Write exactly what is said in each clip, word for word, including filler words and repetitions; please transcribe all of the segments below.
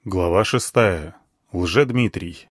Глава шестая. Лжедмитрий.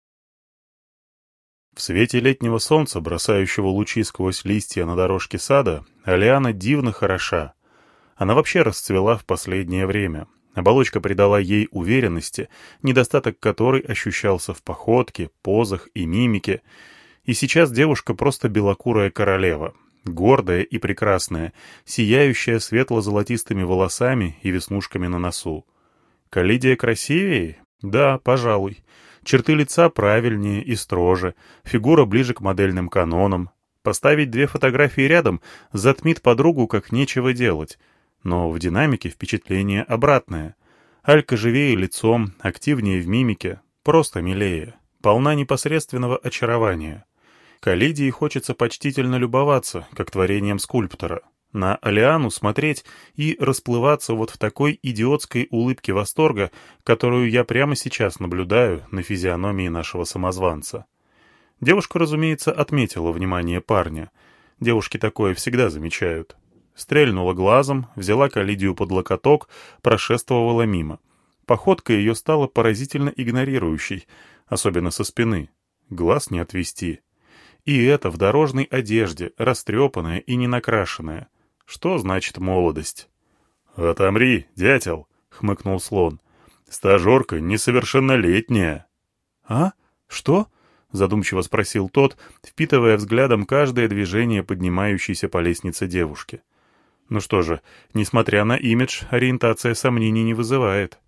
В свете летнего солнца, бросающего лучи сквозь листья на дорожке сада, Алиана дивно хороша. Она вообще расцвела в последнее время. Оболочка придала ей уверенности, недостаток которой ощущался в походке, позах и мимике. И сейчас девушка просто белокурая королева, гордая и прекрасная, сияющая светло-золотистыми волосами и веснушками на носу. Калидия красивее? Да, пожалуй. Черты лица правильнее и строже, фигура ближе к модельным канонам. Поставить две фотографии рядом затмит подругу, как нечего делать. Но в динамике впечатление обратное. Алька живее лицом, активнее в мимике, просто милее, полна непосредственного очарования. Калидии хочется почтительно любоваться, как творением скульптора. На Алиану смотреть и расплываться вот в такой идиотской улыбке восторга, которую я прямо сейчас наблюдаю на физиономии нашего самозванца. Девушка, разумеется, отметила внимание парня. Девушки такое всегда замечают. Стрельнула глазом, взяла Калидию под локоток, прошествовала мимо. Походка ее стала поразительно игнорирующей, особенно со спины. Глаз не отвести. И это в дорожной одежде, растрепанная и ненакрашенная. Что значит молодость? — Отомри, дятел, — хмыкнул слон. — Стажерка несовершеннолетняя. — А? Что? — задумчиво спросил тот, впитывая взглядом каждое движение поднимающейся по лестнице девушки. Ну что же, несмотря на имидж, ориентация сомнений не вызывает.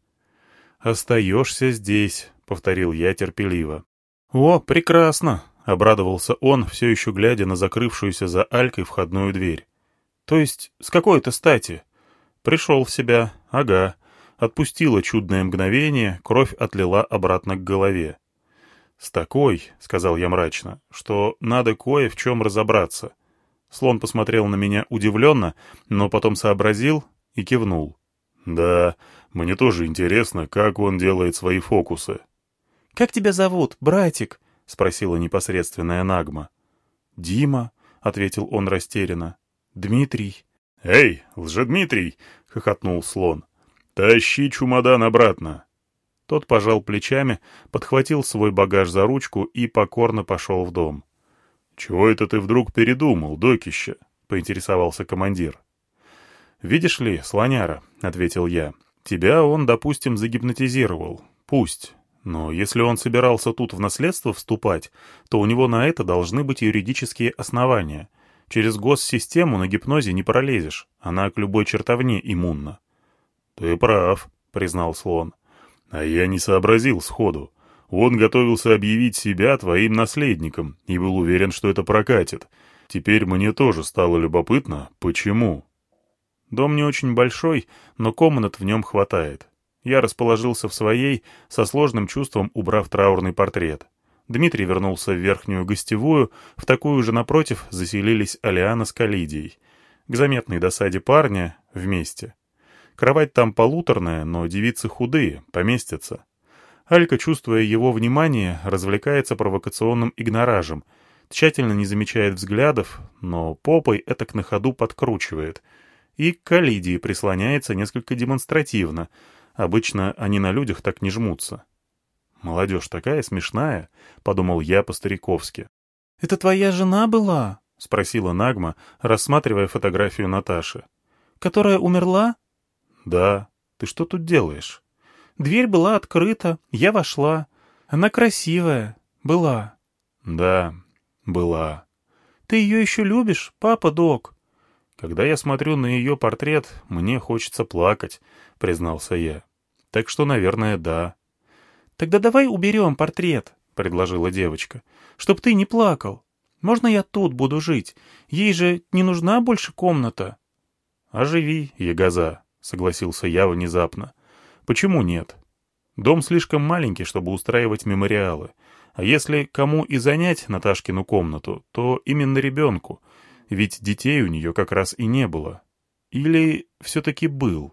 — Остаешься здесь, — повторил я терпеливо. — О, прекрасно! — обрадовался он, все еще глядя на закрывшуюся за Алькой входную дверь. То есть, с какой-то стати? Пришел в себя, ага. Отпустила чудное мгновение, кровь отлила обратно к голове. С такой, — сказал я мрачно, — что надо кое в чем разобраться. Слон посмотрел на меня удивленно, но потом сообразил и кивнул. Да, мне тоже интересно, как он делает свои фокусы. — Как тебя зовут, братик? — спросила непосредственная Нагма. — Дима, — ответил он растерянно. «Дмитрий». «Эй, Лжедмитрий!» — хохотнул слон. «Тащи чемодан обратно!» Тот пожал плечами, подхватил свой багаж за ручку и покорно пошел в дом. «Чего это ты вдруг передумал, докище?» — поинтересовался командир. «Видишь ли, слоняра», — ответил я, — «тебя он, допустим, загипнотизировал. Пусть. Но если он собирался тут в наследство вступать, то у него на это должны быть юридические основания». Через госсистему на гипнозе не пролезешь, она к любой чертовне иммунна. — Ты прав, — признал слон. — А я не сообразил сходу. Он готовился объявить себя твоим наследником и был уверен, что это прокатит. Теперь мне тоже стало любопытно, почему. Дом не очень большой, но комнат в нем хватает. Я расположился в своей, со сложным чувством убрав траурный портрет. Дмитрий вернулся в верхнюю гостевую, в такую же напротив заселились Алиана с Калидией. К заметной досаде парня — вместе. Кровать там полуторная, но девицы худые, поместятся. Алька, чувствуя его внимание, развлекается провокационным игноражем, тщательно не замечает взглядов, но попой этак на ходу подкручивает. И к Калидии прислоняется несколько демонстративно. Обычно они на людях так не жмутся. «Молодежь такая смешная», — подумал я по-стариковски. «Это твоя жена была?» — спросила Нагма, рассматривая фотографию Наташи. «Которая умерла?» «Да. Ты что тут делаешь?» «Дверь была открыта, я вошла. Она красивая. Была». «Да, была». «Ты ее еще любишь, папа Док?» «Когда я смотрю на ее портрет, мне хочется плакать», — признался я. «Так что, наверное, да». «Тогда давай уберем портрет», — предложила девочка, — «чтоб ты не плакал. Можно я тут буду жить? Ей же не нужна больше комната». «Оживи, ягоза», — согласился я внезапно. «Почему нет? Дом слишком маленький, чтобы устраивать мемориалы. А если кому и занять Наташкину комнату, то именно ребенку, ведь детей у нее как раз и не было. Или все-таки был?»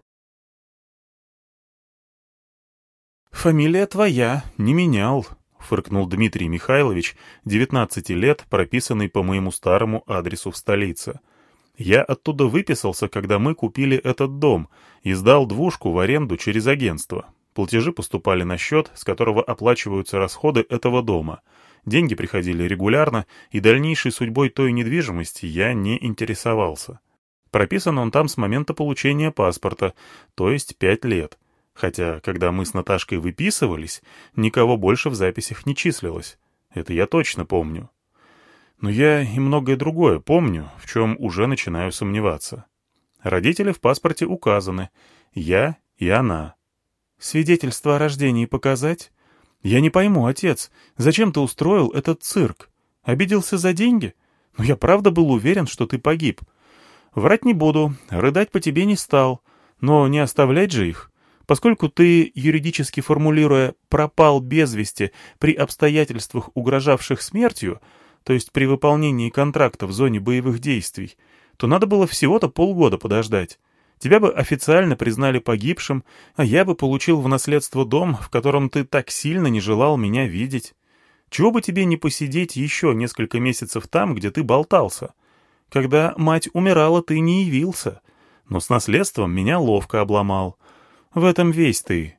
«Фамилия твоя, не менял», — фыркнул Дмитрий Михайлович, девятнадцати лет, прописанный по моему старому адресу в столице. «Я оттуда выписался, когда мы купили этот дом, и сдал двушку в аренду через агентство. Платежи поступали на счет, с которого оплачиваются расходы этого дома. Деньги приходили регулярно, и дальнейшей судьбой той недвижимости я не интересовался. Прописан он там с момента получения паспорта, то есть пять лет. Хотя, когда мы с Наташкой выписывались, никого больше в записях не числилось. Это я точно помню. Но я и многое другое помню, в чем уже начинаю сомневаться. Родители в паспорте указаны. Я и она. «Свидетельство о рождении показать? Я не пойму, отец, зачем ты устроил этот цирк? Обиделся за деньги? Но я правда был уверен, что ты погиб. Врать не буду, рыдать по тебе не стал, но не оставлять же их. Поскольку ты, юридически формулируя, пропал без вести при обстоятельствах, угрожавших смертью, то есть при выполнении контракта в зоне боевых действий, то надо было всего-то полгода подождать. Тебя бы официально признали погибшим, а я бы получил в наследство дом, в котором ты так сильно не желал меня видеть. Чего бы тебе не посидеть еще несколько месяцев там, где ты болтался? Когда мать умирала, ты не явился, но с наследством меня ловко обломал. В этом весь ты».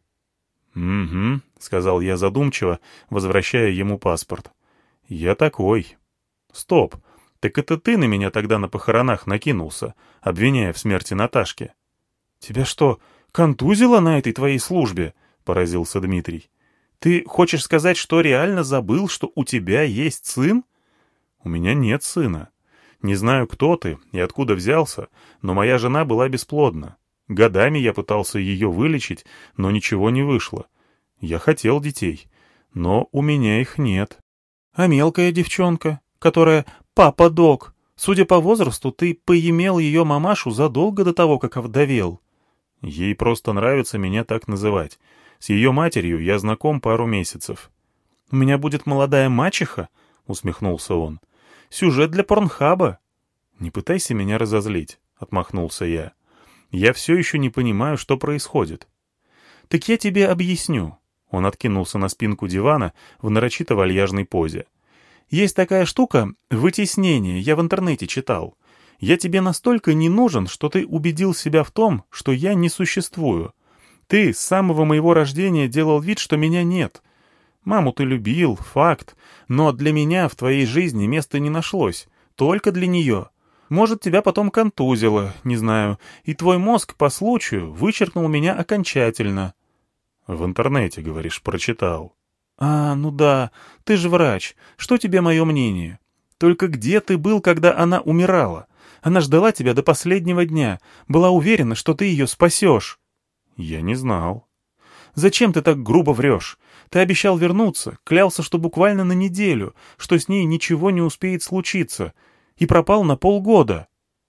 «Угу», — сказал я задумчиво, возвращая ему паспорт. «Я такой». «Стоп, так это ты на меня тогда на похоронах накинулся, обвиняя в смерти Наташки?» «Тебя что, контузило на этой твоей службе?» — поразился Дмитрий. «Ты хочешь сказать, что реально забыл, что у тебя есть сын?» «У меня нет сына. Не знаю, кто ты и откуда взялся, но моя жена была бесплодна. Годами я пытался ее вылечить, но ничего не вышло. Я хотел детей, но у меня их нет». «А мелкая девчонка, которая папа-дог, судя по возрасту, ты поимел ее мамашу задолго до того, как овдовел». «Ей просто нравится меня так называть. С ее матерью я знаком пару месяцев». «У меня будет молодая мачеха?» — усмехнулся он. «Сюжет для порнхаба». «Не пытайся меня разозлить», — отмахнулся я. «Я все еще не понимаю, что происходит». «Так я тебе объясню». Он откинулся на спинку дивана в нарочито вальяжной позе. «Есть такая штука — вытеснение, я в интернете читал. Я тебе настолько не нужен, что ты убедил себя в том, что я не существую. Ты с самого моего рождения делал вид, что меня нет. Маму ты любил, факт, но для меня в твоей жизни места не нашлось, только для нее. Может, тебя потом контузило, не знаю, и твой мозг по случаю вычеркнул меня окончательно». «В интернете, говоришь, прочитал». «А, ну да, ты же врач. Что тебе мое мнение? Только где ты был, когда она умирала? Она ждала тебя до последнего дня, была уверена, что ты ее спасешь». «Я не знал». «Зачем ты так грубо врешь? Ты обещал вернуться, клялся, что буквально на неделю, что с ней ничего не успеет случиться, и пропал на полгода».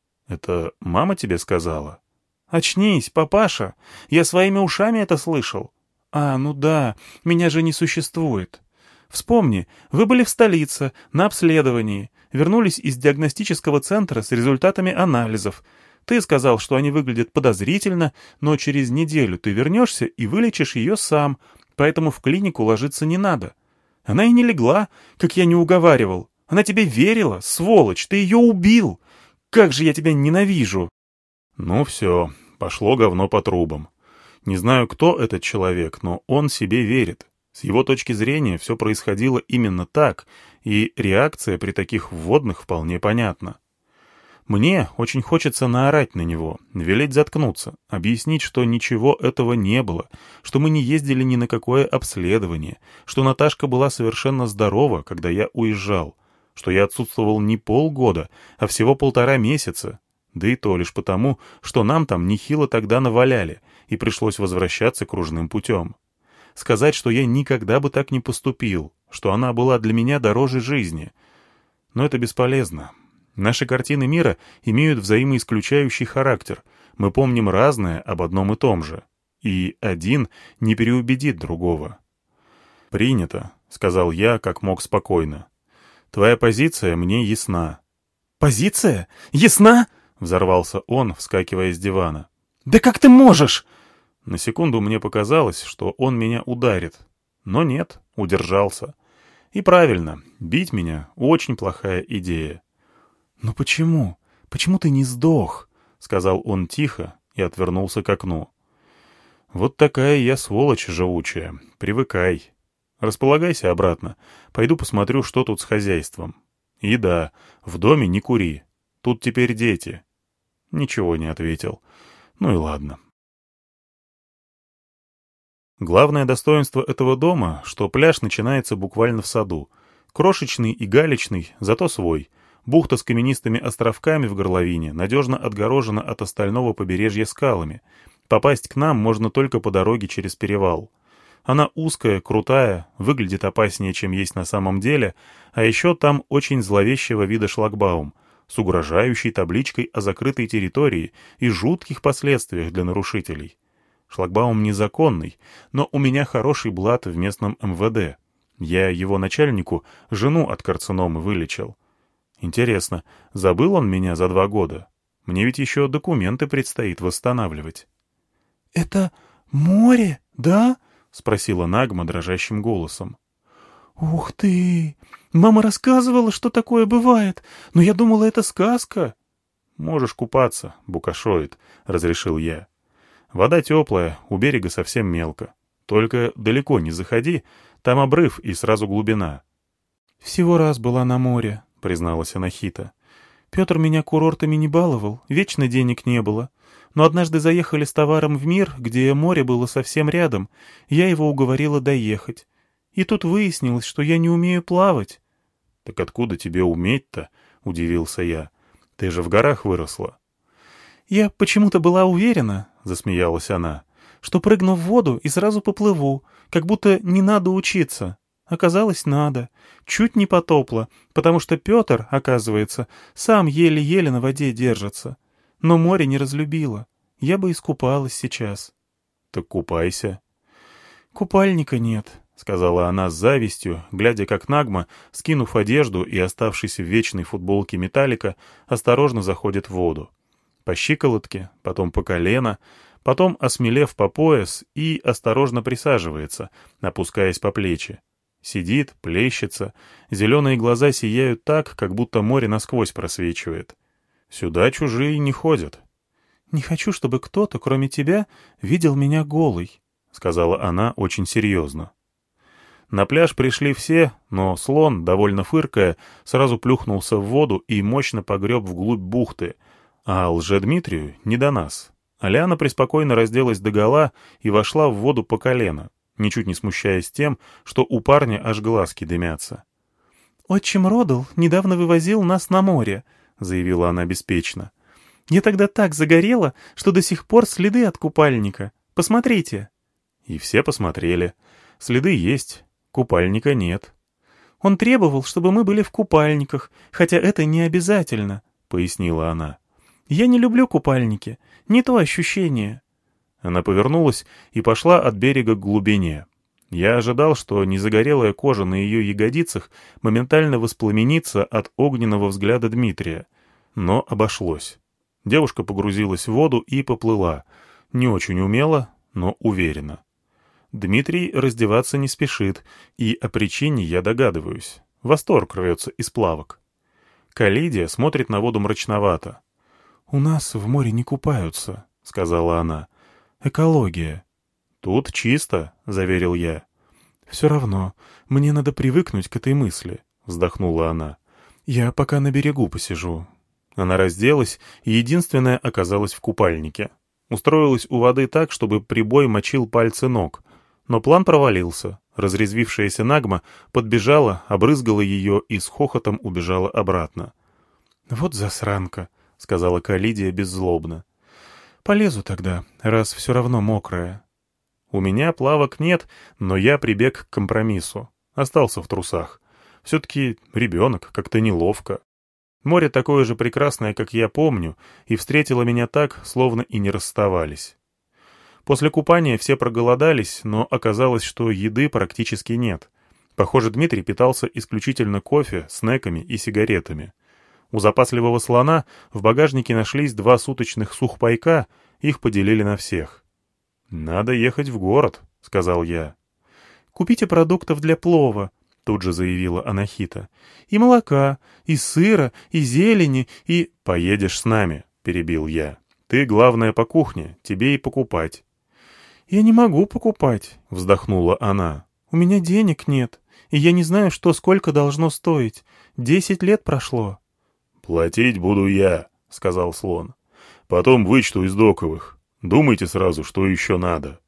«Это мама тебе сказала?» «Очнись, папаша, я своими ушами это слышал». «А, ну да, меня же не существует. Вспомни, вы были в столице, на обследовании, вернулись из диагностического центра с результатами анализов. Ты сказал, что они выглядят подозрительно, но через неделю ты вернешься и вылечишь ее сам, поэтому в клинику ложиться не надо. Она и не легла, как я не уговаривал. Она тебе верила, сволочь, ты ее убил. Как же я тебя ненавижу!» «Ну все, пошло говно по трубам. Не знаю, кто этот человек, но он себе верит. С его точки зрения все происходило именно так, и реакция при таких вводных вполне понятна. Мне очень хочется наорать на него, велеть заткнуться, объяснить, что ничего этого не было, что мы не ездили ни на какое обследование, что Наташка была совершенно здорова, когда я уезжал, что я отсутствовал не полгода, а всего полтора месяца. Да и то лишь потому, что нам там нехило тогда наваляли, и пришлось возвращаться кружным путем. Сказать, что я никогда бы так не поступил, что она была для меня дороже жизни. Но это бесполезно. Наши картины мира имеют взаимоисключающий характер. Мы помним разное об одном и том же. И один не переубедит другого. «Принято», — сказал я, как мог спокойно. «Твоя позиция мне ясна». «Позиция? Ясна?» — взорвался он, вскакивая с дивана. «Да как ты можешь?» На секунду мне показалось, что он меня ударит. Но нет, удержался. И правильно, бить меня — очень плохая идея. «Но почему? Почему ты не сдох?» — сказал он тихо и отвернулся к окну. Вот такая я сволочь живучая. Привыкай. Располагайся обратно. Пойду посмотрю, что тут с хозяйством. И да, в доме не кури. Тут теперь дети. Ничего не ответил. Ну и ладно. Главное достоинство этого дома, что пляж начинается буквально в саду. Крошечный и галечный, зато свой. Бухта с каменистыми островками в горловине надежно отгорожена от остального побережья скалами. Попасть к нам можно только по дороге через перевал. Она узкая, крутая, выглядит опаснее, чем есть на самом деле, а еще там очень зловещего вида шлагбаум с угрожающей табличкой о закрытой территории и жутких последствиях для нарушителей. Шлагбаум незаконный, но у меня хороший блат в местном эм вэ дэ. Я его начальнику жену от карциномы вылечил. Интересно, забыл он меня за два года? Мне ведь еще документы предстоит восстанавливать. — Это море, да? — спросила Нагма дрожащим голосом. — Ух ты! Мама рассказывала, что такое бывает, но я думала, это сказка. — Можешь купаться, Букашоид, — разрешил я. Вода теплая, у берега совсем мелко. Только далеко не заходи, там обрыв и сразу глубина. — Всего раз была на море, — призналась Анахита. — Петр меня курортами не баловал, вечно денег не было. Но однажды заехали с товаром в мир, где море было совсем рядом. Я его уговорила доехать. И тут выяснилось, что я не умею плавать. — Так откуда тебе уметь-то? — удивился я. — Ты же в горах выросла. — Я почему-то была уверена, — засмеялась она, — что прыгну в воду и сразу поплыву, как будто не надо учиться. Оказалось, надо. Чуть не потопло, потому что Петр, оказывается, сам еле-еле на воде держится. Но море не разлюбило. Я бы искупалась сейчас. — Так купайся. — Купальника нет, — сказала она с завистью, глядя, как Нагма, скинув одежду и оставшись в вечной футболке металлика, осторожно заходит в воду. По щиколотке, потом по колено, потом, осмелев по пояс, и осторожно присаживается, опускаясь по плечи. Сидит, плещется, зеленые глаза сияют так, как будто море насквозь просвечивает. Сюда чужие не ходят. — Не хочу, чтобы кто-то, кроме тебя, видел меня голой, — сказала она очень серьезно. На пляж пришли все, но слон, довольно фыркая, сразу плюхнулся в воду и мощно погреб вглубь бухты, а Лже-Дмитрию не до нас. Аляна преспокойно разделась догола и вошла в воду по колено, ничуть не смущаясь тем, что у парня аж глазки дымятся. — Отчим Родл недавно вывозил нас на море, — заявила она беспечно. — Я тогда так загорела, что до сих пор следы от купальника. Посмотрите. И все посмотрели. Следы есть, купальника нет. — Он требовал, чтобы мы были в купальниках, хотя это не обязательно, — пояснила она. — Я не люблю купальники, не то ощущение. Она повернулась и пошла от берега к глубине. Я ожидал, что незагорелая кожа на ее ягодицах моментально воспламенится от огненного взгляда Дмитрия. Но обошлось. Девушка погрузилась в воду и поплыла. Не очень умело, но уверенно. Дмитрий раздеваться не спешит, и о причине я догадываюсь. Восторг рвется из плавок. Калидия смотрит на воду мрачновато. «У нас в море не купаются», — сказала она. «Экология». «Тут чисто», — заверил я. «Все равно, мне надо привыкнуть к этой мысли», — вздохнула она. «Я пока на берегу посижу». Она разделась и единственная оказалась в купальнике. Устроилась у воды так, чтобы прибой мочил пальцы ног. Но план провалился. Разрезвившаяся Нагма подбежала, обрызгала ее и с хохотом убежала обратно. «Вот засранка», — сказала Калидия беззлобно. «Полезу тогда, раз все равно мокрая». У меня плавок нет, но я прибег к компромиссу. Остался в трусах. Все-таки ребенок, как-то неловко. Море такое же прекрасное, как я помню, и встретило меня так, словно и не расставались. После купания все проголодались, но оказалось, что еды практически нет. Похоже, Дмитрий питался исключительно кофе, снеками и сигаретами. У запасливого слона в багажнике нашлись два суточных сухпайка, их поделили на всех. «Надо ехать в город», — сказал я. «Купите продуктов для плова», — тут же заявила Анахита. «И молока, и сыра, и зелени, и...» «Поедешь с нами», — перебил я. «Ты главная по кухне, тебе и покупать». «Я не могу покупать», — вздохнула она. «У меня денег нет, и я не знаю, что сколько должно стоить. Десять лет прошло». «Платить буду я», — сказал слон. «Потом вычту из доковых. Думайте сразу, что еще надо».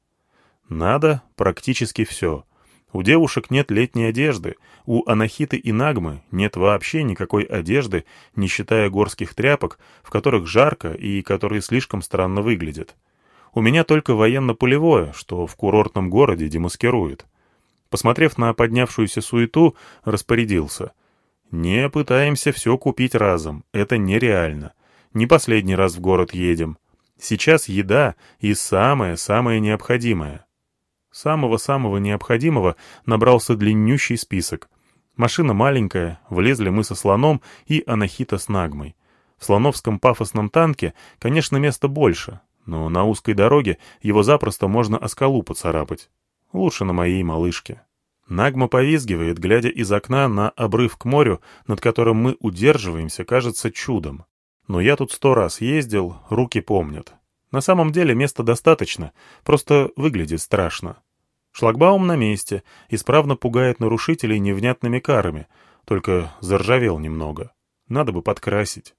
Надо практически все. У девушек нет летней одежды, у Анахиты и Нагмы нет вообще никакой одежды, не считая горских тряпок, в которых жарко и которые слишком странно выглядят. У меня только военно-полевое, что в курортном городе демаскирует. Посмотрев на поднявшуюся суету, распорядился. «Не пытаемся все купить разом, это нереально. Не последний раз в город едем. Сейчас еда и самое-самое необходимое». Самого-самого необходимого набрался длиннющий список. Машина маленькая, влезли мы со слоном и Анахита с Нагмой. В слоновском пафосном танке, конечно, места больше, но на узкой дороге его запросто можно о скалу поцарапать. Лучше на моей малышке. Нагма повизгивает, глядя из окна на обрыв к морю, над которым мы удерживаемся, кажется чудом. Но я тут сто раз ездил, руки помнят. На самом деле места достаточно, просто выглядит страшно. Шлагбаум на месте, исправно пугает нарушителей невнятными карами, только заржавел немного. Надо бы подкрасить.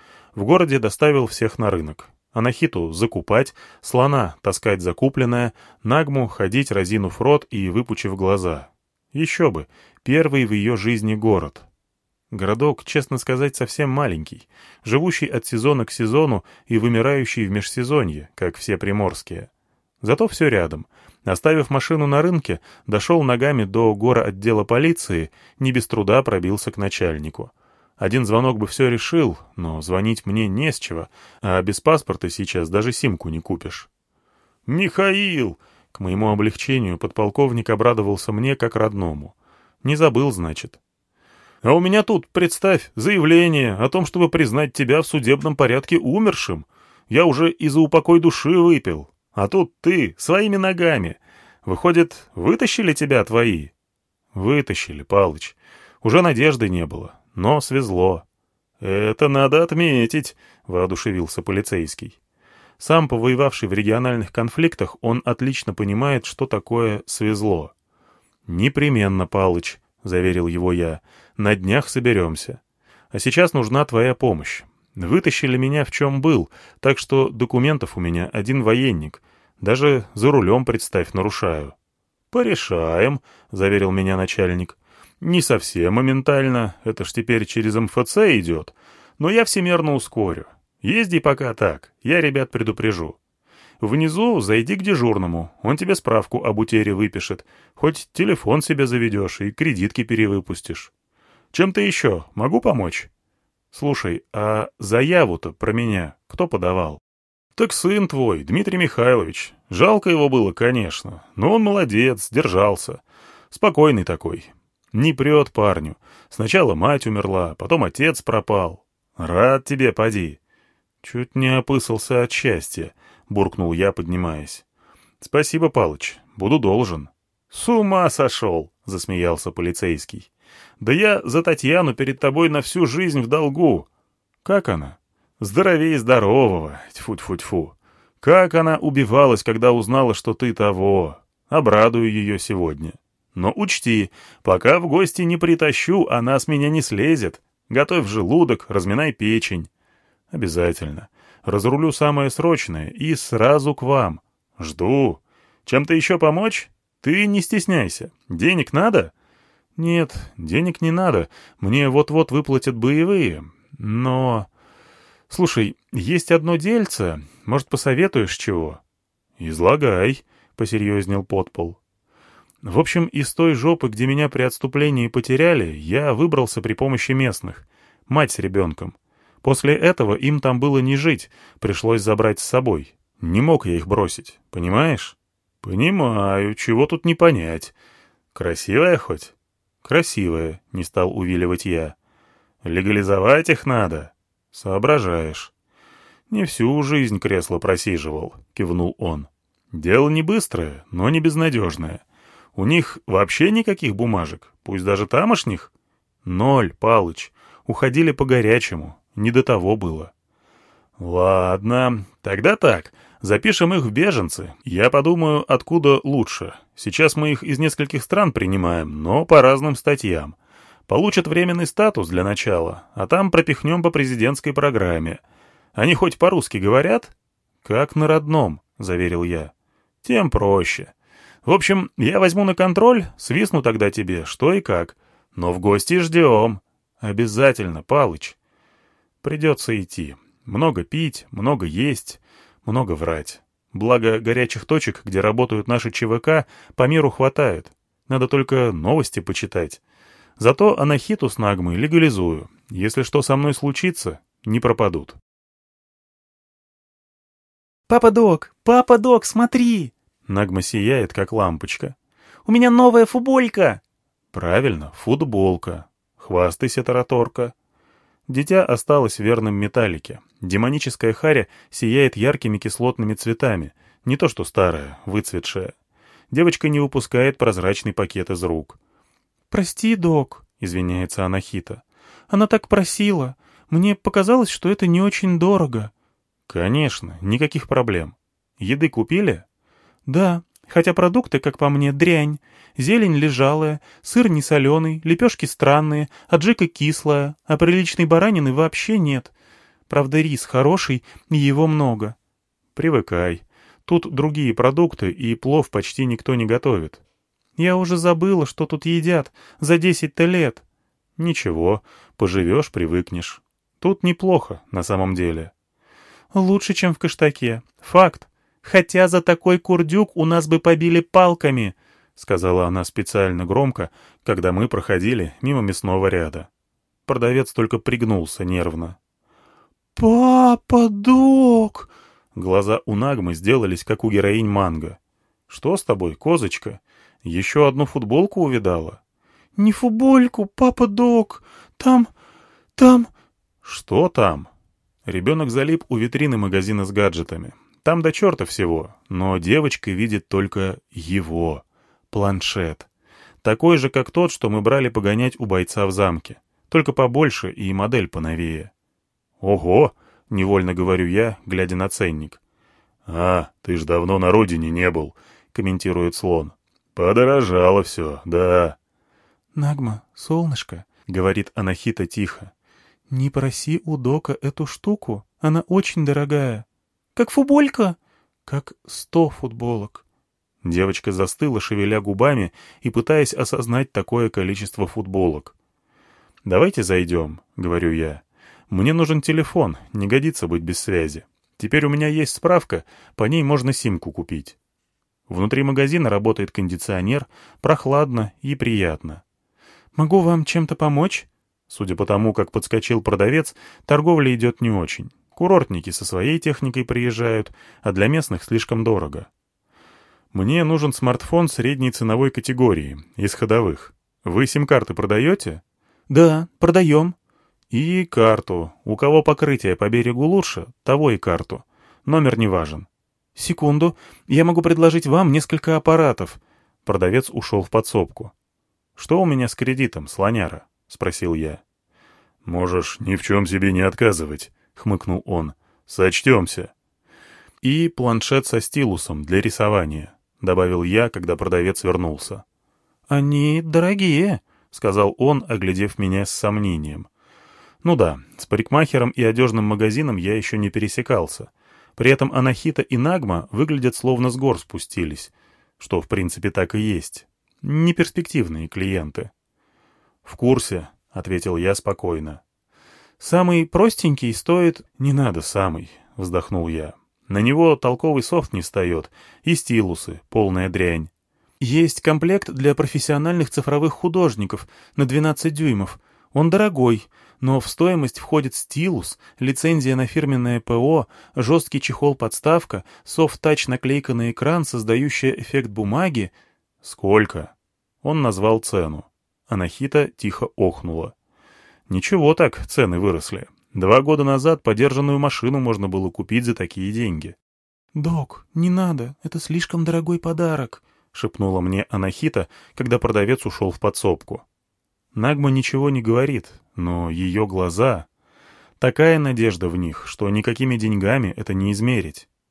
В городе доставил всех на рынок. Анахиту закупать, слона таскать закупленное, Нагму ходить разинув рот и выпучив глаза. Еще бы, первый в ее жизни город. Городок, честно сказать, совсем маленький, живущий от сезона к сезону и вымирающий в межсезонье, как все приморские. Зато все рядом. Оставив машину на рынке, дошел ногами до гора отдела полиции, не без труда пробился к начальнику. Один звонок бы все решил, но звонить мне не с чего, а без паспорта сейчас даже симку не купишь. «Михаил!» К моему облегчению подполковник обрадовался мне как родному. Не забыл, значит. «А у меня тут, представь, заявление о том, чтобы признать тебя в судебном порядке умершим. Я уже и за упокой души выпил. А тут ты, своими ногами. Выходит, вытащили тебя твои?» «Вытащили, Палыч. Уже надежды не было, но свезло». «Это надо отметить», — воодушевился полицейский. Сам повоевавший в региональных конфликтах, он отлично понимает, что такое «свезло». «Непременно, Палыч», — заверил его я, — «на днях соберемся. А сейчас нужна твоя помощь. Вытащили меня в чем был, так что документов у меня один военник. Даже за рулем, представь, нарушаю». «Порешаем», — заверил меня начальник. «Не совсем моментально, это ж теперь через эм эф цэ идет, но я всемерно ускорю. Езди пока так, я ребят предупрежу. Внизу зайди к дежурному, он тебе справку об утере выпишет, хоть телефон себе заведешь и кредитки перевыпустишь. Чем-то еще могу помочь? Слушай, а заяву-то про меня кто подавал?» «Так сын твой, Дмитрий Михайлович. Жалко его было, конечно, но он молодец, держался. Спокойный такой. Не прет парню. Сначала мать умерла, потом отец пропал. Рад тебе, поди». «Чуть не опысался от счастья», — буркнул я, поднимаясь. «Спасибо, Палыч, буду должен». «С ума сошел», — засмеялся полицейский. «Да я за Татьяну перед тобой на всю жизнь в долгу». «Как она?» «Здоровей здорового, тьфу-тьфу-тьфу. Как она убивалась, когда узнала, что ты того. Обрадую ее сегодня. Но учти, пока в гости не притащу, она с меня не слезет. Готовь желудок, разминай печень». «Обязательно. Разрулю самое срочное и сразу к вам. Жду. Чем-то еще помочь? Ты не стесняйся. Денег надо?» «Нет, денег не надо. Мне вот-вот выплатят боевые. Но... Слушай, есть одно дельце. Может, посоветуешь чего?» «Излагай», — посерьезнел подпол. «В общем, из той жопы, где меня при отступлении потеряли, я выбрался при помощи местных. Мать с ребенком. После этого им там было не жить, пришлось забрать с собой. Не мог я их бросить, понимаешь?» «Понимаю, чего тут не понять. Красивая хоть?» «Красивая», — не стал увиливать я. «Легализовать их надо?» «Соображаешь». «Не всю жизнь кресло просиживал», — кивнул он. «Дело не быстрое, но не безнадежное. У них вообще никаких бумажек, пусть даже тамошних?» «Ноль, Палыч. Уходили по-горячему. Не до того было». «Ладно, тогда так. Запишем их в беженцы. Я подумаю, откуда лучше. Сейчас мы их из нескольких стран принимаем, но по разным статьям. Получат временный статус для начала, а там пропихнем по президентской программе. Они хоть по-русски говорят? Как на родном, заверил я. Тем проще. В общем, я возьму на контроль, свистну тогда тебе, что и как. Но в гости ждем. Обязательно, Палыч. Придется идти. Много пить, много есть, много врать. Благо, горячих точек, где работают наши ЧВК, по миру хватает. Надо только новости почитать. Зато анахиту с Нагмой легализую. Если что со мной случится, не пропадут. «Папа-док! Папа-док, смотри!» Нагма сияет, как лампочка. «У меня новая футболька!» Правильно, футболка. Хвастайся, тараторка. Дитя осталось верным металлике. Демоническая харя сияет яркими кислотными цветами. Не то что старая, выцветшая. Девочка не выпускает прозрачный пакет из рук. «Прости, док», — извиняется Анахита. «Она так просила. Мне показалось, что это не очень дорого». «Конечно, никаких проблем. Еды купили?» «Да, хотя продукты, как по мне, дрянь. Зелень лежалая, сыр несоленый, лепешки странные, аджика кислая, а приличной баранины вообще нет. Правда, рис хороший, и его много». «Привыкай. Тут другие продукты, и плов почти никто не готовит». «Я уже забыла, что тут едят. За десять-то лет». «Ничего, поживешь, привыкнешь. Тут неплохо, на самом деле». «Лучше, чем в Кыштаке. Факт. Хотя за такой курдюк у нас бы побили палками», — сказала она специально громко, когда мы проходили мимо мясного ряда. Продавец только пригнулся нервно. «Папа, док!» Глаза у Нагмы сделались, как у героинь манго. «Что с тобой, козочка? Еще одну футболку увидала?» «Не футбольку, папа, док. Там... там...» «Что там?» Ребенок залип у витрины магазина с гаджетами. Там до черта всего, но девочка видит только его. Планшет. Такой же, как тот, что мы брали погонять у бойца в замке. Только побольше и модель поновее. «Ого!» — невольно говорю я, глядя на ценник. «А, ты ж давно на родине не был», — комментирует слон. «Подорожало все, да». «Нагма, солнышко», — говорит Анахита тихо, — «не проси у дока эту штуку, она очень дорогая». «Как футболька?» «Как сто футболок». Девочка застыла, шевеля губами и пытаясь осознать такое количество футболок. «Давайте зайдем», — говорю я. «Мне нужен телефон, не годится быть без связи. Теперь у меня есть справка, по ней можно симку купить». Внутри магазина работает кондиционер, прохладно и приятно. «Могу вам чем-то помочь?» Судя по тому, как подскочил продавец, торговля идет не очень. Курортники со своей техникой приезжают, а для местных слишком дорого. Мне нужен смартфон средней ценовой категории, из ходовых. Вы сим-карты продаете? Да, продаем. И карту. У кого покрытие по берегу лучше, того и карту. Номер не важен. Секунду, я могу предложить вам несколько аппаратов. Продавец ушел в подсобку. Что у меня с кредитом, слоняра? Спросил я. Можешь ни в чем себе не отказывать, хмыкнул он. Сочтемся. И планшет со стилусом для рисования, добавил я, когда продавец вернулся. Они дорогие, сказал он, оглядев меня с сомнением. Ну да, с парикмахером и одежным магазином я еще не пересекался. При этом Анахита и Нагма выглядят словно с гор спустились, что в принципе так и есть. Неперспективные клиенты. В курсе, — ответил я спокойно. «Самый простенький стоит...» «Не надо самый», — вздохнул я. «На него толковый софт не встает, и стилусы, полная дрянь». «Есть комплект для профессиональных цифровых художников на двенадцать дюймов. Он дорогой, но в стоимость входит стилус, лицензия на фирменное ПО, жесткий чехол-подставка, софт-тач наклейка на экран, создающая эффект бумаги». «Сколько?» Он назвал цену. Анахита тихо охнула. «Ничего так, цены выросли. Два года назад подержанную машину можно было купить за такие деньги». «Док, не надо, это слишком дорогой подарок», — шепнула мне Анахита, когда продавец ушел в подсобку. Нагма ничего не говорит, но ее глаза... Такая надежда в них, что никакими деньгами это не измерить.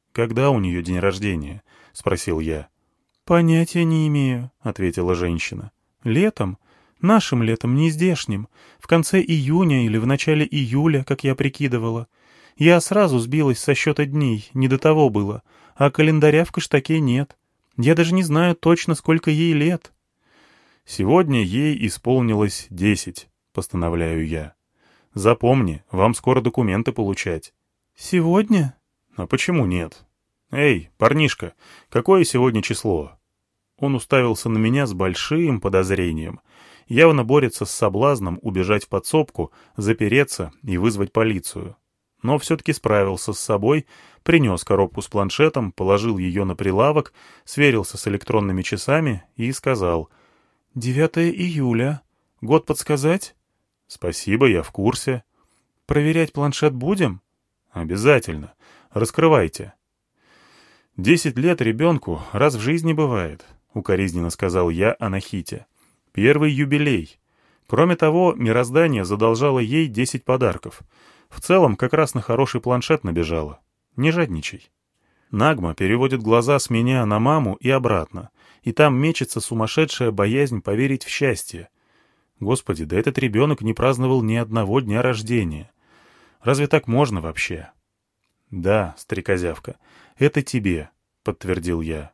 «Когда у нее день рождения?» — спросил я. «Понятия не имею», — ответила женщина. «Летом? Нашим летом, не здешним. В конце июня или в начале июля, как я прикидывала. Я сразу сбилась со счета дней, не до того было, а календаря в Кыштаке нет. Я даже не знаю точно, сколько ей лет». «Сегодня ей исполнилось десять», — постановляю я. «Запомни, вам скоро документы получать». «Сегодня?» «А почему нет?» «Эй, парнишка, какое сегодня число?» Он уставился на меня с большим подозрением. Явно борется с соблазном убежать в подсобку, запереться и вызвать полицию. Но все-таки справился с собой, принес коробку с планшетом, положил ее на прилавок, сверился с электронными часами и сказал: «девятое июля. Год подсказать?» «Спасибо, я в курсе». «Проверять планшет будем?» «Обязательно. Раскрывайте». «Десять лет ребенку раз в жизни бывает», — укоризненно сказал я Анахите. «Первый юбилей. Кроме того, мироздание задолжало ей десять подарков. В целом, как раз на хороший планшет набежало. Не жадничай». Нагма переводит глаза с меня на маму и обратно, и там мечется сумасшедшая боязнь поверить в счастье. Господи, да этот ребенок не праздновал ни одного дня рождения. Разве так можно вообще? «Да, стрекозявка, это тебе», — подтвердил я.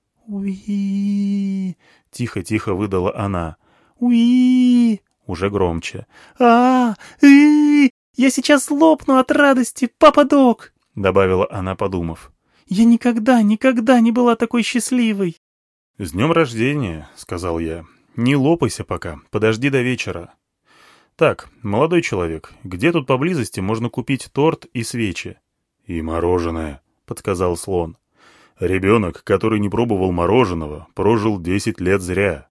«Уи!» — тихо-тихо выдала она. «Уи!» — уже громче. а и Я сейчас лопну от радости, папа-дог!» — добавила она, подумав. «Я никогда, никогда не была такой счастливой!» «С днем рождения!» — сказал я. «Не лопайся пока, подожди до вечера». «Так, молодой человек, где тут поблизости можно купить торт и свечи?» «И мороженое», — подсказал слон. «Ребенок, который не пробовал мороженого, прожил десять лет зря».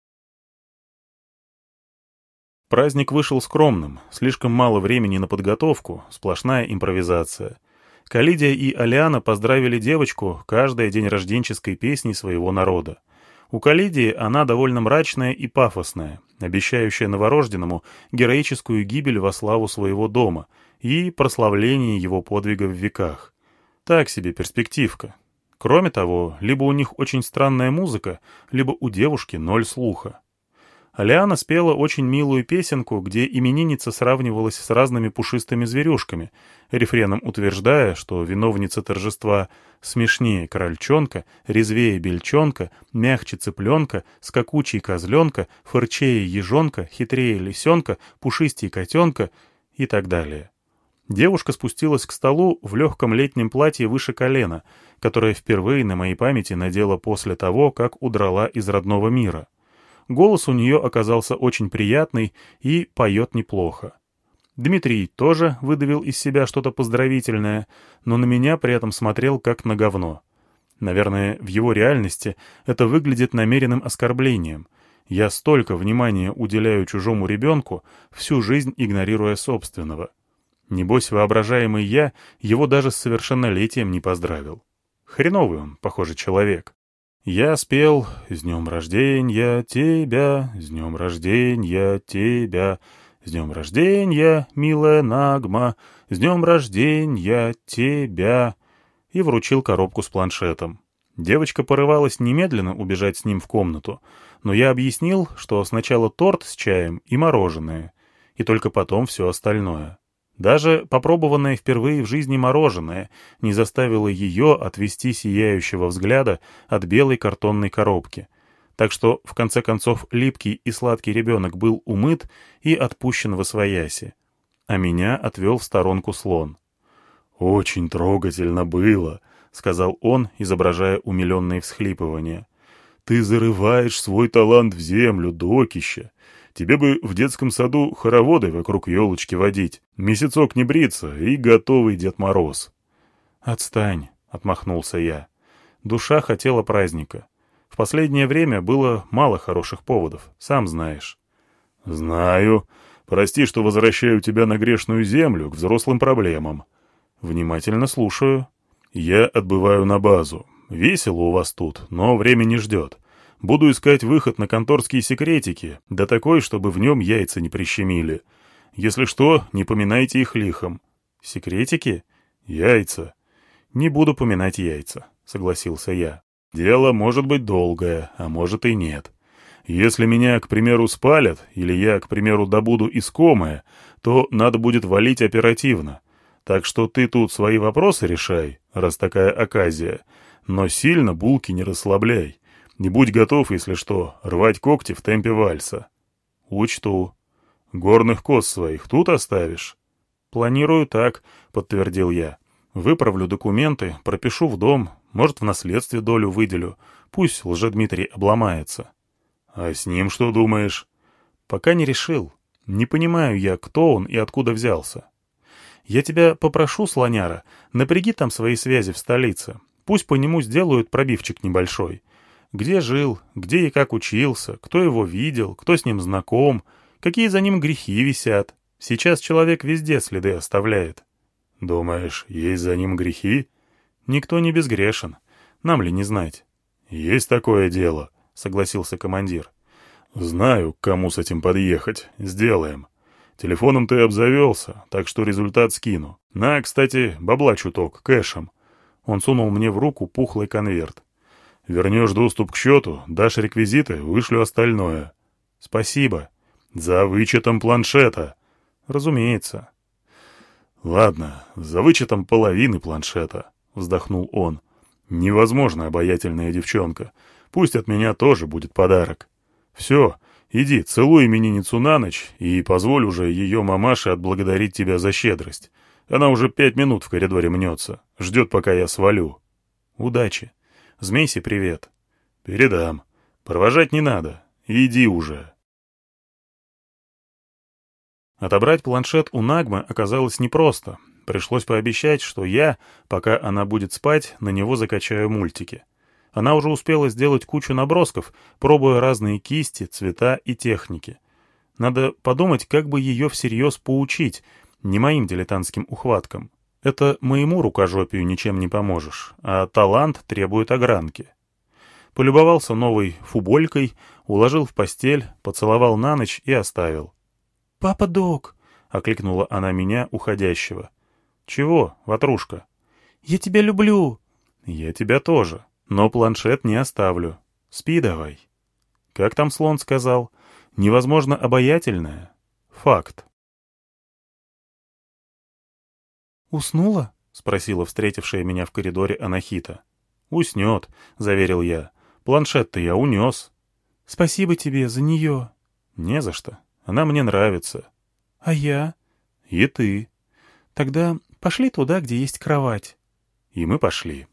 Праздник вышел скромным, слишком мало времени на подготовку, сплошная импровизация. Калидия и Алиана поздравили девочку каждый день рожденческой песней своего народа. У Калидии она довольно мрачная и пафосная, обещающая новорожденному героическую гибель во славу своего дома и прославление его подвига в веках. Так себе перспективка. Кроме того, либо у них очень странная музыка, либо у девушки ноль слуха. Алиана спела очень милую песенку, где именинница сравнивалась с разными пушистыми зверюшками, рефреном утверждая, что виновница торжества смешнее крольчонка, резвее бельчонка, мягче цыпленка, скакучей козленка, фырчее ежонка, хитрее лисенка, пушистее котенка и так далее. Девушка спустилась к столу в легком летнем платье выше колена, которое впервые на моей памяти надела после того, как удрала из родного мира. Голос у нее оказался очень приятный и поет неплохо. Дмитрий тоже выдавил из себя что-то поздравительное, но на меня при этом смотрел как на говно. Наверное, в его реальности это выглядит намеренным оскорблением. Я столько внимания уделяю чужому ребенку, всю жизнь игнорируя собственного. Небось, воображаемый я его даже с совершеннолетием не поздравил. Хреновый он, похоже, человек. Я спел «С днем рождения тебя, с днем рождения тебя, с днем рождения, милая Нагма, с днем рождения тебя» и вручил коробку с планшетом. Девочка порывалась немедленно убежать с ним в комнату, но я объяснил, что сначала торт с чаем и мороженое, и только потом все остальное. Даже попробованное впервые в жизни мороженое не заставило ее отвести сияющего взгляда от белой картонной коробки. Так что, в конце концов, липкий и сладкий ребенок был умыт и отпущен восвояси. А меня отвел в сторонку слон. «Очень трогательно было», — сказал он, изображая умиленные всхлипывания. «Ты зарываешь свой талант в землю, докища. Тебе бы в детском саду хороводы вокруг елочки водить, месяцок не бриться и готовый Дед Мороз». «Отстань», — отмахнулся я. Душа хотела праздника. В последнее время было мало хороших поводов, сам знаешь. «Знаю. Прости, что возвращаю тебя на грешную землю к взрослым проблемам». «Внимательно слушаю». «Я отбываю на базу. Весело у вас тут, но время не ждет. Буду искать выход на конторские секретики, да такой, чтобы в нем яйца не прищемили. Если что, не поминайте их лихом». «Секретики?» «Яйца». «Не буду поминать яйца», — согласился я. «Дело может быть долгое, а может и нет. Если меня, к примеру, спалят, или я, к примеру, добуду искомое, то надо будет валить оперативно. Так что ты тут свои вопросы решай, раз такая оказия, но сильно булки не расслабляй. Не будь готов, если что, рвать когти в темпе вальса». «Учту. Горных коз своих тут оставишь?» «Планирую так», — подтвердил я. «Выправлю документы, пропишу в дом, может, в наследстве долю выделю. Пусть Лжедмитрий обломается». «А с ним что думаешь?» «Пока не решил. Не понимаю я, кто он и откуда взялся. Я тебя попрошу, слоняра, напряги там свои связи в столице. Пусть по нему сделают пробивчик небольшой. Где жил, где и как учился, кто его видел, кто с ним знаком, какие за ним грехи висят. Сейчас человек везде следы оставляет». «Думаешь, есть за ним грехи?» «Никто не безгрешен. Нам ли не знать?» «Есть такое дело», — согласился командир. «Знаю, к кому с этим подъехать. Сделаем. Телефоном ты обзавелся, так что результат скину. На, кстати, бабла чуток, кэшем». Он сунул мне в руку пухлый конверт. «Вернешь доступ к счету, дашь реквизиты, вышлю остальное». «Спасибо». «За вычетом планшета». «Разумеется». «Ладно, за вычетом половины планшета», — вздохнул он. «Невозможно обаятельная девчонка. Пусть от меня тоже будет подарок. Все, иди, целуй именинницу на ночь и позволь уже ее мамаше отблагодарить тебя за щедрость. Она уже пять минут в коридоре мнется, ждет, пока я свалю». «Удачи. Змейсе привет». «Передам. Провожать не надо. Иди уже». Отобрать планшет у Нагмы оказалось непросто. Пришлось пообещать, что я, пока она будет спать, на него закачаю мультики. Она уже успела сделать кучу набросков, пробуя разные кисти, цвета и техники. Надо подумать, как бы ее всерьез поучить, не моим дилетантским ухваткам. Это моему рукожопию ничем не поможешь, а талант требует огранки. Полюбовался новой фуболькой, уложил в постель, поцеловал на ночь и оставил. «Папа-дог!» — окликнула она меня, уходящего. «Чего, ватрушка?» «Я тебя люблю!» «Я тебя тоже, но планшет не оставлю. Спи давай». Как там слон сказал? «Невозможно обаятельное». Факт. «Уснула?» — спросила встретившая меня в коридоре Анахита. «Уснет», — заверил я. «Планшет-то я унес». «Спасибо тебе за нее». «Не за что. Она мне нравится». «А я?» «И ты». «Тогда пошли туда, где есть кровать». И мы пошли.